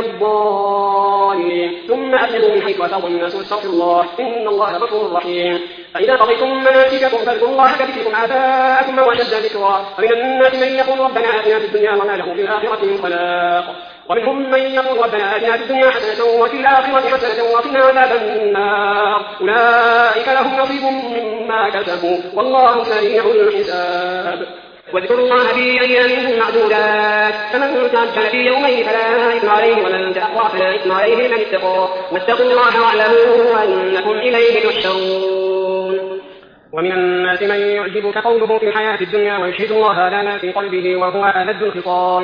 الضالين ثم أفضوا من حيث أفاض الناس واستغفروا الله إن الله غفور رحيم. فإذا قضيتم مناسككم فاذكروا الله كذكركم آباءكم وأشد ذكرا ومن الناس من يقول ربنا آتنا في الدنيا وما له في الآخرة من خلاق ومنهم من يقول ربنا آتنا في الدنيا حسنة وفي الآخرة حسنة وقنا عذاب النار أولئك لهم نصيب مما كسبوا والله سريع الحساب. واذكروا الله في أيام معدودات فمن تعجل في يومين فلا إثم عليه ومن تأخر فلا إثم عليه لمن اتقى واتقوا الله واعلموا أنكم إليه تحشرون. ومن الناس من يعجبك قوله في الحياة الدنيا ويشهد الله على ما في قلبه وهو ألد الخصام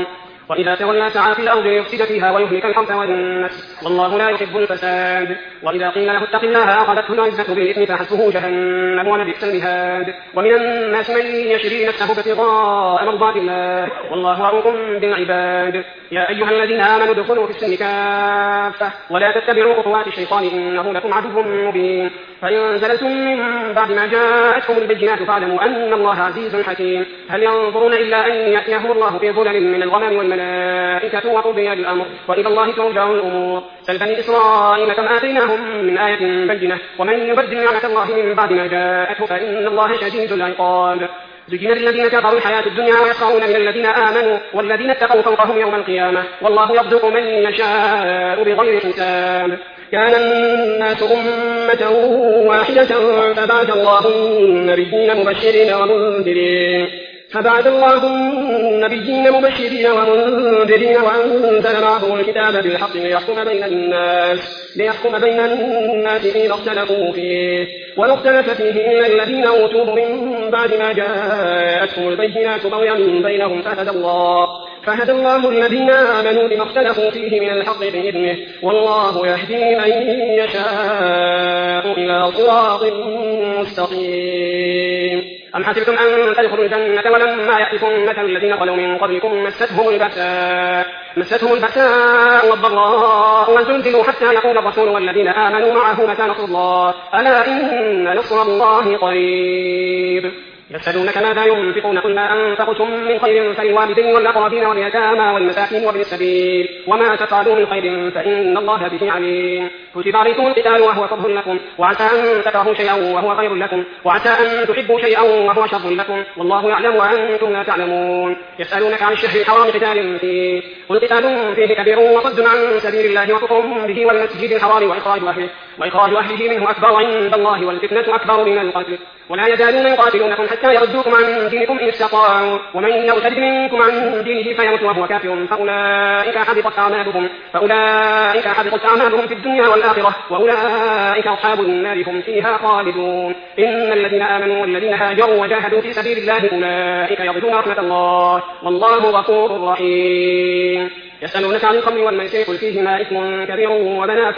وإذا تولى سعى في الأرض ليفسد فيها ويهلك الحرث والنسل والله لا يحب الفساد. وإذا قيل له اتق الله أخذته العزة بالإثم فحسبه جهنم ولبئس المهاد. ومن الناس من يشري نفسه ابتغاء مرضات الله والله رؤوف بالعباد. يا أيها الذين آمنوا ادخلوا في السلم كافة ولا تتبعوا خطوات الشيطان إنه لكم عدو مبين. فإن زللتم من بعد ما جاءتكم البينات فاعلموا أن الله عزيز حكيم. هل ينظرون إلا أن يأتيهم الله في ظلل من الغمام والملائكة وقضي الأمر وإلى الله ترجع الأمور. سل بني إسرائيل كم آتيناهم من آية بينة ومن يبدل نعمة الله من بعد ما جاءته فإن الله شديد العقاب. زين للذين كفروا الحياة الدنيا ويسخرون من الذين آمنوا والذين اتقوا فوقهم يوم القيامة والله يرزق من يشاء بغير حساب. كان الناس أمة واحدة فبعث الله النبيين مبشرين ومنذرين فبعث الله النبيين مبشرين ومنذرين وأنزل معهم الكتاب بالحق ليحكم بين الناس ليحكم بين الناس فيما اختلفوا فيه ولا اختلف فيه إلا الذين أوتوه من بعد ما جاءتهم البينات بغيا بينهم فهدى الله فهدى الله الذين آمنوا لما اختلفوا فيه من الحق بإذنه والله يهدي من يشاء إلى صراط مستقيم. أم حسبتم أن تدخلوا الجنة ولما يأتكم مثل الذين خلوا من قبلكم مستهم البأساء مستهم البأساء والضراء وزلزلوا حتى يقول الرسول والذين آمنوا معه متى نصر الله ألا إن نصر الله قريب. يسألونك ماذا ينفقون قل ما أنفقتم من خير فللوالدين والأقربين واليتامى والمساكين وابن السبيل وما تفعلوا من خير فإن الله به عليم. كتب عليكم القتال وهو كره لكم وعسى أن تكرهوا شيئا وهو خير لكم وعسى أن تحبوا شيئا وهو شر لكم والله يعلم وأنتم لا تعلمون. يسألونك عن الشهر الحرام قتال فيه قل قتال فيه كبير وصد عن سبيل الله وكفر به والمسجد الحرام وإخراج أهله وإخراج أهله منه أكبر عند الله والفتنة أكبر من القتل ولا يزالون يقاتلونكم حتى يردوكم عن دينكم إن استطاعوا ومن يرتد منكم عن دينه فيمت وهو كافر فأولئك حبطت أعمالهم فأولئك حبطت أعمالهم في الدنيا والآخرة وأولئك أصحاب النار هم فيها خالدون. إن الذين آمنوا والذين هاجروا وجاهدوا في سبيل الله أولئك يرجون رحمة الله والله غفور رحيم. يسألونك عن الخمر والميسر قل فيهما إثم كبير ومنافع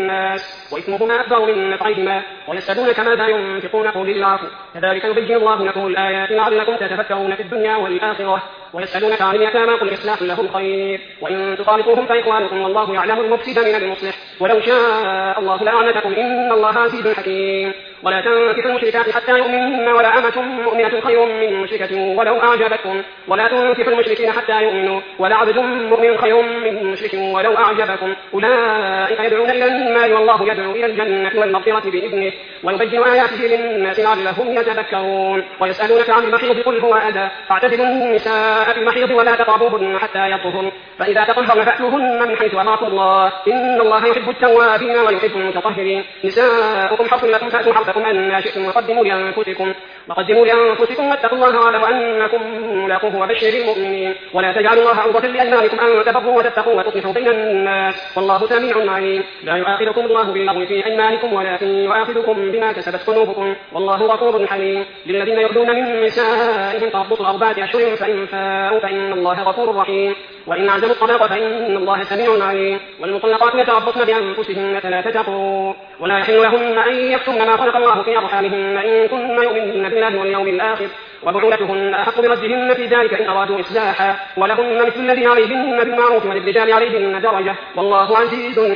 للناس وإثمهما أكبر من نفعهما ويسألونك ماذا ينفقون قل العفو كذلك يبين الله لكم الآيات لعلكم تتفكرون في الدنيا والآخرة. ويسألونك عن اليتامى قل إصلاح لهم خير وإن تخالطوهم فإخوانكم والله يعلم المفسد من المصلح ولو شاء الله لأعنتكم إن الله عزيز حكيم. ولا تنكحوا المشركات حتى يؤمنن ولا أمة مؤمنة خير من مشركة ولو أعجبتكم ولا تنكحوا المشركين حتى يؤمنوا ولا عبد مؤمن خير من مشرك ولو أعجبكم أولئك يدعون إلى النار والله يدعو إلى الجنة والمغفرة بإذنه ويبين آياته للناس لعلهم يتذكرون. ويسألونك عن المحيض قل هو أذى فاعتزلوا النساء في المحيض ولا تقربوهن حتى يطهرن فإذا تطهرن فأتوهن من حيث أمركم الله إن الله يحب التوابين ويحب المتطهرين. نساؤكم حرث لكم فأتوا حرثكم أن شئتم وقدموا لأنفسكم وقدموا لأنفسكم واتقوا الله واعلموا أنكم ملاقوه وبشر المؤمنين. ولا تجعلوا الله عرضة لأيمانكم أن تبروا وتتقوا وتصلحوا بين الناس والله سميع عليم. لا يؤاخذكم الله باللغو في أيمانكم ولكن يؤاخذكم بما كسبت قلوبكم والله غفور حليم. للذين يؤلون من نسائهم تربص أربعة أشهر فإن فاءوا فإن الله غفور رحيم. وإن عزموا الطلاق فإن الله سميع عليم. والمطلقات يتربصن بأنفسهن ثلاثة قروء ولا يحل لهن أن يكتمن ما خلق الله في أرحامهن إن كن يؤمنن بالله واليوم الآخر وبعولتهن أحق بردهن في ذلك إن أرادوا إصلاحا ولهن مثل الذي عليهن بالمعروف وللرجال عليهن درجة والله عزيز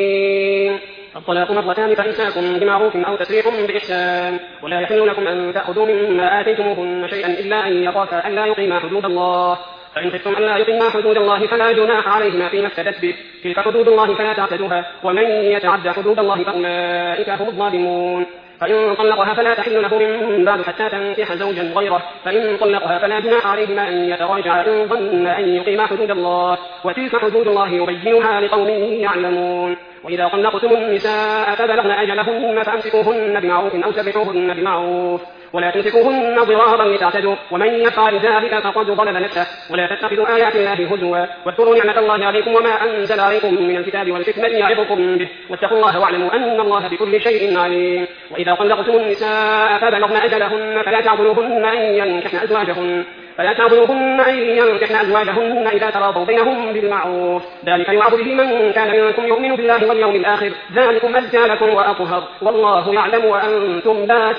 حكيم. الطلاق مرتان فإمساك بمعروف أو تسريح بإحسان ولا يحل لكم أن تأخذوا مما آتيتموهن شيئا إلا أن يخافا ألا يقيما حدود الله فإن خفتم ألا يقيما حدود الله فلا جناح عليهما فيما افتدت به تلك حدود الله فلا تعتدوها ومن يتعد حدود الله فأولئك هم الظالمون. فإن طلقها فلا تحل له من بعد حتى تنكح زوجا غيره فإن طلقها فلا جناح عليهما أن يتراجعا إن ظن أن يقيما حدود الله وتلك حدود الله يبينها لقوم يعلمون. وإذا طلقتم النساء فبلغن أجلهن فأمسكوهن بمعروف أو سرحوهن بمعروف ولا تمسكوهن ضرارا لتعتدوا ومن يفعل ذلك فقد ضلل نفسه. ولا تتخذوا آيات الله هزوا واذكروا نعمة الله عليكم وما أنزل عليكم من الكتاب والحكمة يعظكم به واتقوا الله واعلموا أن الله بكل شيء عليم. وإذا طلقتم النساء فبلغن أجلهن فلا تعضلوهن أن ينكحن أزواجهن فلا تعبدوهن أن ينكحن أزواجهن إذا تراضوا بينهم بالمعروف، ذلك يوعظ به من كان منكم يؤمن بالله واليوم الآخر، ذلكم أزكى لكم وأطهر، والله يعلم وأنتم لا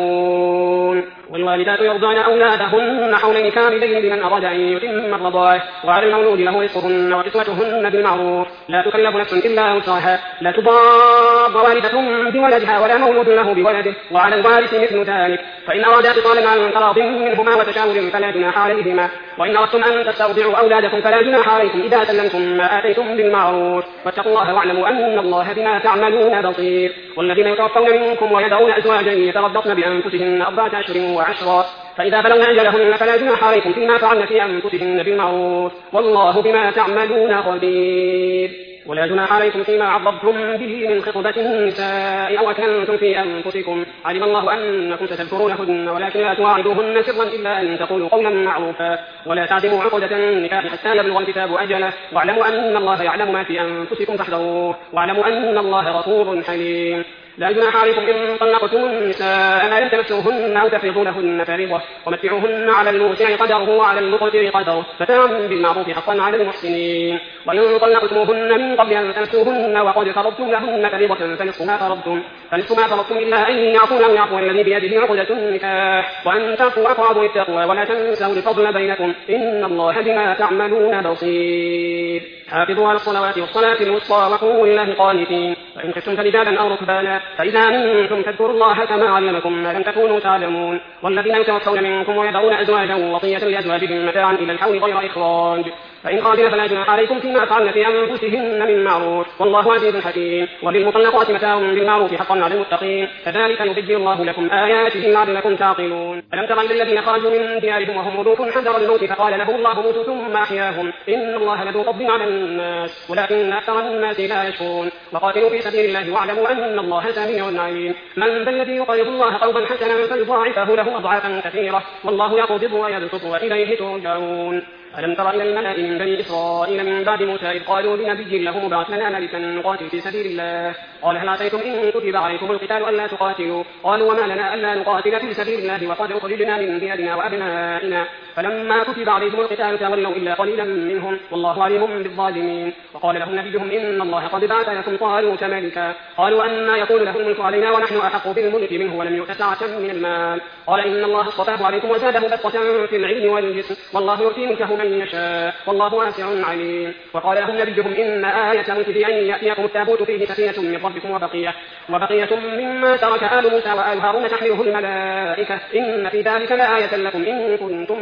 تعلمون. والوالدات يرضعن أولادهن حولين كاملين لمن أراد أن يتم الرضاعة، وعلى المولود له رزقهن وكسوتهن بالمعروف، لا تكلف نفس إلا وسعها، لا تضار والدة بولدها ولا مولود له بولده، وعلى الوارث مثل ذلك، فإن أرادا فصالا عن تراض منهما وتشاور فلا جناح عليهما، وإن أردتم أن تسترضعوا أولادكم فلا جناح عليكم إذا سلمتم ما آتيتم بالمعروف، واتقوا الله واعلموا أن الله بما تعملون بصير. والذين يتوفون منكم ويذرون أزواجا يتربصن بأنفسهن أربعة أشهر وعشرا، فإذا بلغن أجلهن فلا جناح عليكم فيما فعلن في أنفسهن بالمعروف، والله بما تعملون خبير. ولا جناح عليكم فيما عرضتم به من خطبة النساء أو أكنتم في أنفسكم، علم الله أنكم ستذكرونهن ولكن لا تواعدوهن سرا إلا أن تقولوا قولا معروفا، ولا تعزموا عقدة النكاح حتى يبلغ الكتاب أجله، واعلموا أن الله يعلم ما في أنفسكم فاحذروه، واعلموا أن الله غفور حليم. لا جناح عليكم إن طلقتم النساء ما لم تمسوهن أو تفرضوا لهن فريضة، ومتعوهن على الموسع قدره وعلى المقتر قدره متاعا بالمعروف حقا على المحسنين. وإن طلقتموهن من قبل أن تمسوهن وقد فرضتم لهن فريضة فنصف ما فرضتم فنصف ما فرضتم إلا أن يعفون أو يعفو الذي بيده عقدة النكاح، وأن تعفوا أقرب للتقوى، ولا تنسوا الفضل بينكم، إن الله بما تعملون بصير. حافظوا على الصلوات والصلاة الوسطى وقوموا لله قانتين، وإن خفتم فرجالا أو ركبانا فإذا أمنتم فاذكروا الله كما علمكم ما لم تكونوا تعلمون. والذين يتوفون منكم ويذرون أزواجا وصية لأزواجهم متاعا إلى الحول غير إخراج، فإن خرجن فلا جناح عليكم فيما فعلن في أنفسهن من معروف، والله عزيز حكيم. وللمطلقات متاع بالمعروف حقا على المتقين، كذلك يبين الله لكم آياته لعلكم تعقلون. ألم تر إلى الذين خرجوا من ديارهم وهم ملوك حذر الموت فقال لهم الله موتوا ثم أحياهم، إن الله لذو فضل على الناس ولكن أكثر الناس لا يشكرون. وقاتلوا في سبيل الله واعلموا أن الله سميع عليم. من ذا الذي يقرض الله قرضا حسنا فيضاعفه له أضعافا كثيرة، والله يقبض ويبسط وإليه ترجعون. ألم تر إلى الملأ من بني إسرائيل من بعد موسى إذ قالوا لنبي له مبعث لنا ملكا نقاتل في سبيل الله، قال هل عسيتم إن كتب عليكم القتال ألا تقاتلوا؟ قالوا وما لنا ألا نقاتل في سبيل الله وقد أخرجنا من ديارنا وأبنائنا، فلما كتب عليكم القتال تولوا إلا قليلا منهم، والله عليم بالظالمين. وقال لهم نبيهم إن الله قد بعث لكم طالوت ملكا، قالوا أنى يكون له الملك علينا ونحن أحق بالملك منه ولم يؤت سعة من المال، قال إن الله اصطفاه عليكم وزاده بسطة في العلم والجسم، والله يؤتي ملكه من يشاء والله واسع عليم. وقال لهم نبيهم إن آية ملكه أن يأتيكم التابوت فيه سكينة من ربكم وبقية وبقية مما ترك آل موسى وآل هارون تحمله الملائكة، إن في ذلك لآية لكم إن كنتم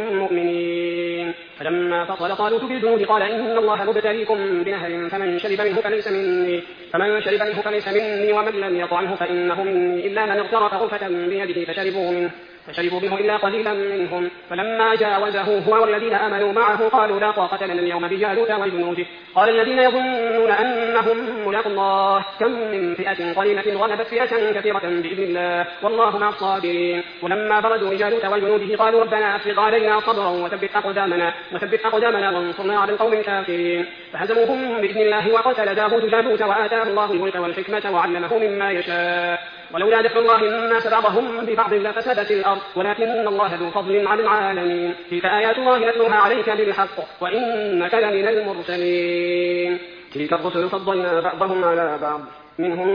مؤمنين. فلما فصل طالوت بالجنود قال إن الله مبتليكم بنهر فمن شرب منه فليس مني فمن شرب منه فليس مني ومن لم يطعمه فإنه مني إلا من اغترف غرفة بيده فشربوا منه فشربوا منه إلا قليلا منهم. فلما جاوزه هو والذين آمنوا معه قالوا لا طاقة لنا اليوم بجالوت وجنوده، قال الذين يظنون أنهم ملاقوا الله كم من فئة قليلة غلبت فئة كثيرة بإذن الله والله مع الصابرين. ولما برزوا لجالوت وجنوده قالوا ربنا أفرغ علينا صبرا وثبت أقدامنا وثبت أقدامنا وانصرنا على القوم الكافرين. فهزموهم بإذن الله وقتل داوود جالوت وآتاه الله الملك والحكمة وعلمه مما يشاء. ولولا دفع الله الناس بعضهم ببعض لفسدت الأرض ولكن الله ذو فضل على العالمين. تلك آيات الله نتلوها عليك بالحق وإنك لمن المرسلين. تلك الرسل فضلنا بعضهم على بعض منهم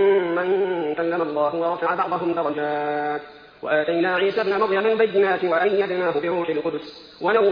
من كلم الله ورفع بعضهم درجات وآتينا عيسى ابن مريم البينات وأيدناه بروح القدس ولو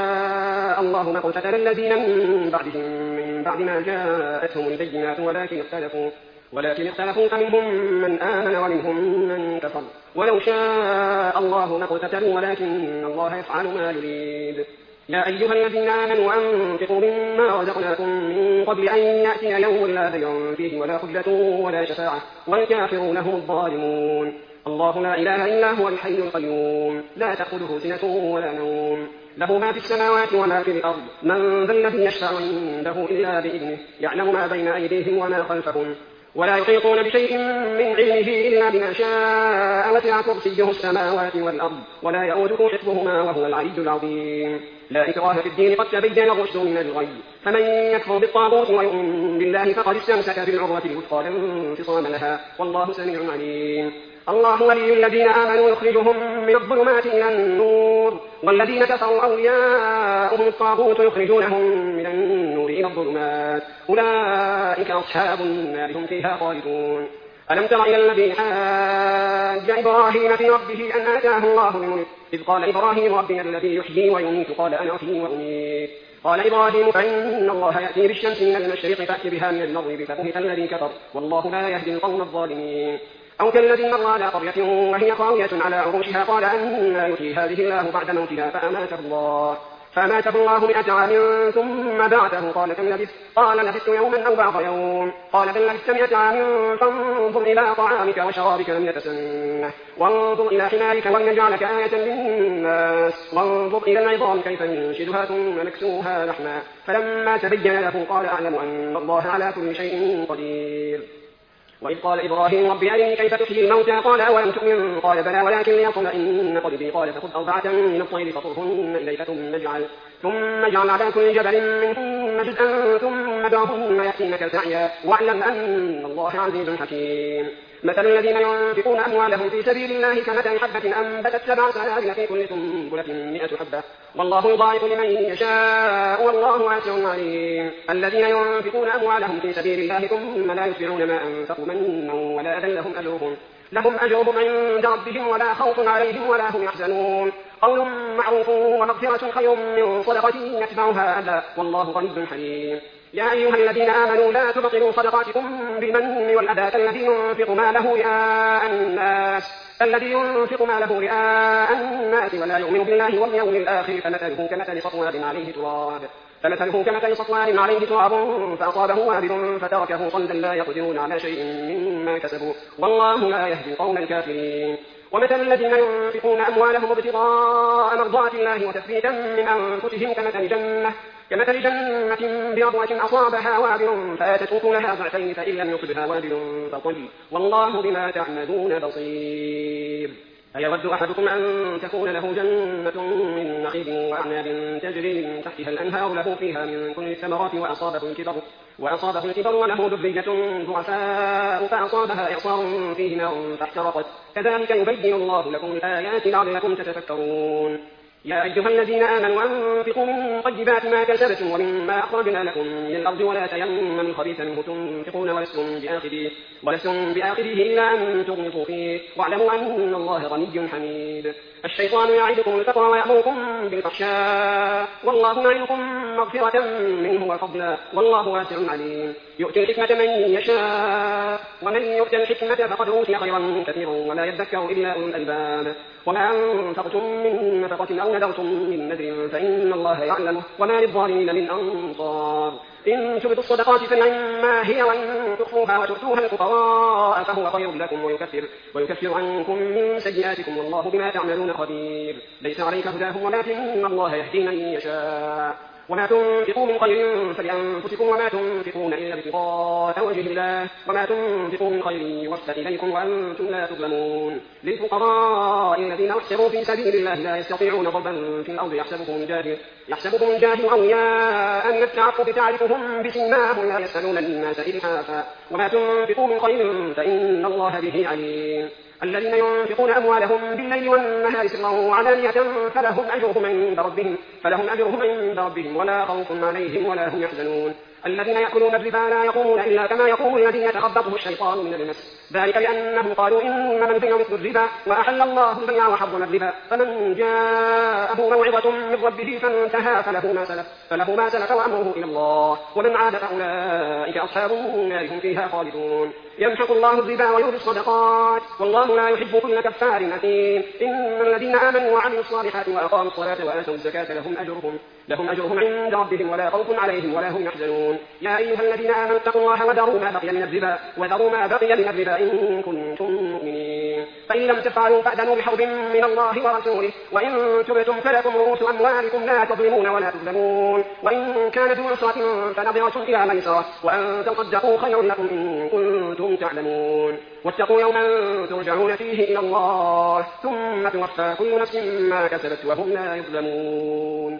شاء الله ما اقتتل الذين من بعدهم من بعد ما جاءتهم البينات ولكن اختلفوا ولكن اختلفوا فمنهم من آمن ومنهم من كفر ولو شاء الله ما اقتتلوا ولكن الله يفعل ما يريد. يا أيها الذين آمنوا أنفقوا مما رزقناكم من قبل أن يأتي يوم لا بيع فيه ولا خلة ولا شفاعة والكافرون هم الظالمون. الله لا إله إلا هو الحي القيوم لا تأخذه سنة ولا نوم له ما في السماوات وما في الأرض من ذا الذي يشفع عنده إلا بإذنه يعلم ما بين أيديهم وما خلفهم ولا يحيطون بشيء من علمه إلا بما شاء وسع كرسيه السماوات والأرض ولا يؤوده حفظهما وهو العلي العظيم. لا إكراه في الدين قد تبين الرشد من الغي فمن يكفر بالطاغوت ويؤمن بالله فقد استمسك بالعروة الوثقى لا انفصام لها والله سميع عليم. الله ولي الذين آمنوا يخرجهم من الظلمات إلى النور والذين كفروا أولياؤهم الطاغوت يخرجونهم من النور إلى الظلمات أولئك أصحاب النار هم فيها خالدون. ألم تر إلى الذي حاج إبراهيم في ربه أن آتاه الله الملك إذ قال إبراهيم ربي الذي يحيي ويميت قال أنا أحيي وأميت قال إبراهيم فإن الله يأتي بالشمس من المشرق فأت بها من المغرب فبهت الذي كفر والله لا يهدي القوم الظالمين. أو كالذي مر على قرية وهي خاوية على عروشها قال أنى يحيي هذه الله بعد موتها فأماته الله فأماته الله مئة عام ثم بعثه قال كم لبثت قال لبثت يوما أو بعض يوم قال بل لبثت مئة عام فانظر إلى طعامك وشرابك لم يتسنه وانظر إلى حمارك ولنجعلك آية للناس وانظر إلى العظام كيف ننشدها ثم نكسوها لحما فلما تبين له قال أعلم أن الله على كل شيء قدير. وإذ قال إبراهيم رب أرني كيف تحيي الموتى قال أولم تؤمن قال بلى ولكن ليطمئن قلبي قال فخذ أربعة من الطير فصرهن إليك ثم اجعل ثم اجعل على كل جبل منهن جزءا ثم دعهن يأتينك سعيا واعلم أن الله عزيز حكيم. مثل الذين ينفقون أموالهم في سبيل الله كمثل حبة أنبتت سبع سنابل في كل سنبلة مئة حبة والله يضاعف لمن يشاء والله واسع عليم. الذين ينفقون أموالهم في سبيل الله ثم لا يتبعون ما أنفقوا منا ولا أذى لهم أجرهم لهم أجرهم عند ربهم ولا خوف عليهم ولا هم يحزنون قول معروف ومغفرة خير من صدقة يتبعها أذى والله غني حليم. يا أيها الذين آمنوا لا تبطلوا صدقاتكم بالمن والأذى كالذي ينفق ماله رئاء الناس الذي ينفق ماله رئاء الناس ولا يؤمن بالله واليوم الآخر فمثله كمثل صفوان عليه تراب فمثله كمثل صفوان عليه تراب فأصابه وابل فتركه صلدا لا يقدرون على شيء مما كسبوا والله لا يهدي القوم الكافرين. ومثل الذين ينفقون أموالهم ابتغاء مرضات الله وتثبيتا من أنفسهم كمثل جنة كمثل جنة بربوة أصابها وابل فآتت أكلها ضعفين فإن لم يصبها وابل فطل والله بما تعملون بصير. أيود أحدكم أن تكون له جنة من نخيل وأعناب تجري من تحتها الأنهار له فيها من كل الثمرات وأصابه الكبر وأصابه الكبر وله ذرية ضعفاء فأصابها إعصار فيه نار فاحترقت كذلك يبين الله لكم الآيات لعلكم تتفكرون. يا أيها الذين آمنوا أنفقوا من طيبات ما كسبتم ومما أخرجنا لكم من الأرض ولا تيمموا الخبيث منه تنفقون ولستم بآخذيه ولستم بآخذيه إلا أن تغمضوا فيه واعلموا أن الله غني حميد. الشيطان يعدكم الفقر ويأمركم بالفحشاء والله يعدكم مغفرة منه وفضلا والله واسع عليم. يؤتي الحكمة من يشاء ومن يؤت الحكمة فقد أوتي خيرا كثيرا ولا يذكر إلا أولو الألباب. وما أنفقتم من نفقة أو نذرتم من نذر فإن الله يعلمه وما للظالمين من أنصار. إن تبدوا الصدقات فنعما هي وإن تخفوها وتؤتوها الفقراء فهو خير لكم ويكفر, ويكفر عنكم من سيئاتكم والله بما تعملون خبير. ليس عليك هداهم ولكن الله يهدي من يشاء. وما تنفقوا من خير فلأنفسكم وما تنفقون إلا ابتغاء وجه الله وما تنفقوا من خير يوفى إليكم وأنتم لا تظلمون. للفقراء الذين أحصروا في سبيل الله لا يستطيعون ضربا في الأرض يحسبهم الجاهل يحسبهم الجاهل أغنياء من التعفف تعرفهم بسيماهم لا يسألون الناس إلحافا وما تنفقوا من خير فإن الله به عليم. الذين ينفقون أموالهم بالليل والنهار سرا وعلانية فلهم أجرهم عند ربهم فلهم أجرهم عند ربهم ولا خوف عليهم ولا هم يحزنون. الذين يأكلون الربا لا يقومون إلا كما يقوم الذي يتخبطه الشيطان من المس ذلك بأنهم قالوا إنما البيع مثل الربا وأحل الله البيع وحرم الربا فمن جاءه موعظة من ربه فانتهى فله ما سلف فله ما سلف وأمره إلى الله ومن عاد فأولئك أصحاب النار هم فيها خالدون. يمحق الله الربا ويربي الصدقات والله لا يحب كل كفار أثيم. إن الذين آمنوا وعملوا الصالحات وأقاموا الصلاة وآتوا الزكاة لهم أجرهم لهم أجرهم عند ربهم ولا خوف عليهم ولا هم يحزنون. يا أيها الذين آمنوا اتقوا الله وذروا ما بقي من الربا وذروا ما بقي من الربا إن كنتم مؤمنين. فإن لم تفعلوا فأذنوا بحرب من الله ورسوله وإن تبتم فلكم رؤوس أموالكم لا تظلمون ولا تظلمون. وإن كان ذو عسرة فنظرة إلى ميسرة وأن تصدقوا خير لكم إن كنتم تعلمون. واتقوا يوما ترجعون فيه إلى الله ثم توفى كل نفس ما كسبت وهم لا يظلمون.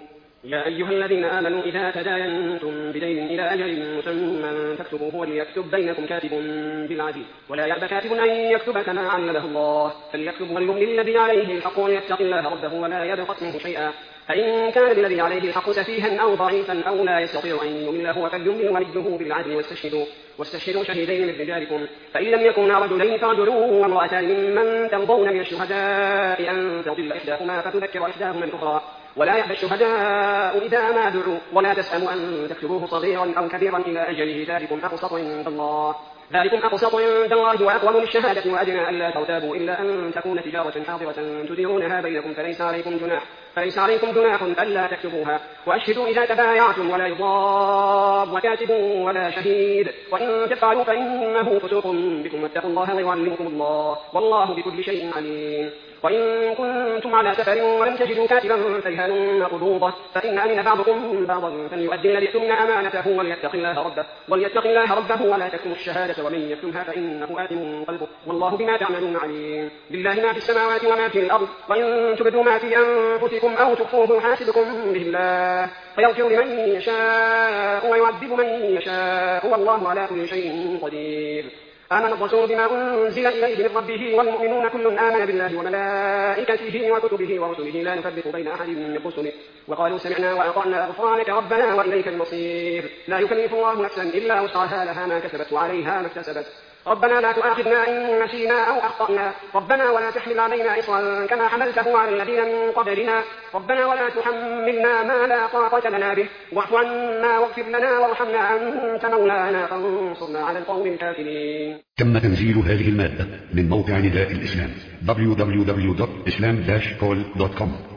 يا أيها الذين آمنوا إذا تداينتم بدين إلى أجل مسمى فاكتبوه وليكتب بينكم كاتب بالعدل ولا يأبى كاتب أن يكتب كما علمه الله فليكتب وليملل الذي عليه الحق وليتق الله ربه ولا يبخس منه شيئا فإن كان الذي عليه الحق سفيها أو ضعيفا أو لا يستطيع أن يمله فليملل وليه بالعدل واستشهدوا واستشهدوا شهيدين من رجالكم فإن لم يكونا رجلين فرجل وامرأتان ممن ترضون من الشهداء أن تضل إحداهما فتذكر إحداهما الأخرى ولا يأبى الشهداء إذا ما دعوا ولا تسأموا أن تكتبوه صغيرا أو كبيرا إلى أجله ذلكم أقسط عند الله ذلكم أقسط عند الله وأقوم للشهادة وأدنى ألا ترتابوا إلا أن تكون تجارة حاضرة تديرونها بينكم فليس عليكم جناح فليس عليكم جناح ألا تكتبوها وأشهدوا إذا تبايعتم ولا يضار كاتب ولا شهيد وإن تفعلوا فإنه فسوق بكم واتقوا الله ويعلمكم الله والله بكل شيء عليم وإن كنتم على سفر ولم تجدوا كاتبا فرهان مقبوضة فإن أمن بعضكم بعضا فليؤدي الذي اؤتمن أمانته وليتق الله ربه وليتق الله ربه ولا تكتموا الشهادة ومن يكتمها فإنه آثم قلبه والله بما تعملون عليم لله ما في السماوات وما في الأرض وإن تبدوا ما في أنفسكم أو تخفوه يحاسبكم به الله فيغفر لمن يشاء ويعذب من يشاء والله على كل شيء قدير آمن الرسول بما أنزل إليه من ربه والمؤمنون كل آمن بالله وملائكته وكتبه ورسله لا نفرق بين أحد من رسله وقالوا سمعنا وأطعنا غفرانك ربنا وإليك المصير لا يكلف الله نفسا إلا وسعها لها ما كسبت وعليها ما اكتسبت ربنا لا تؤاخذنا إن نسينا أو أخطأنا ربنا ولا تحمل علينا إصرا كما حملته على الذين من قبلنا ربنا ولا تحملنا ما لا طاقة لنا به واعف عنا واغفر لنا وارحمنا أنت مولانا فانصرنا على القوم الكافرين. تم تنزيل هذه المادة من موقع نداء الإسلام دبليو دبليو دبليو دوت إسلام داش كول دوت كوم.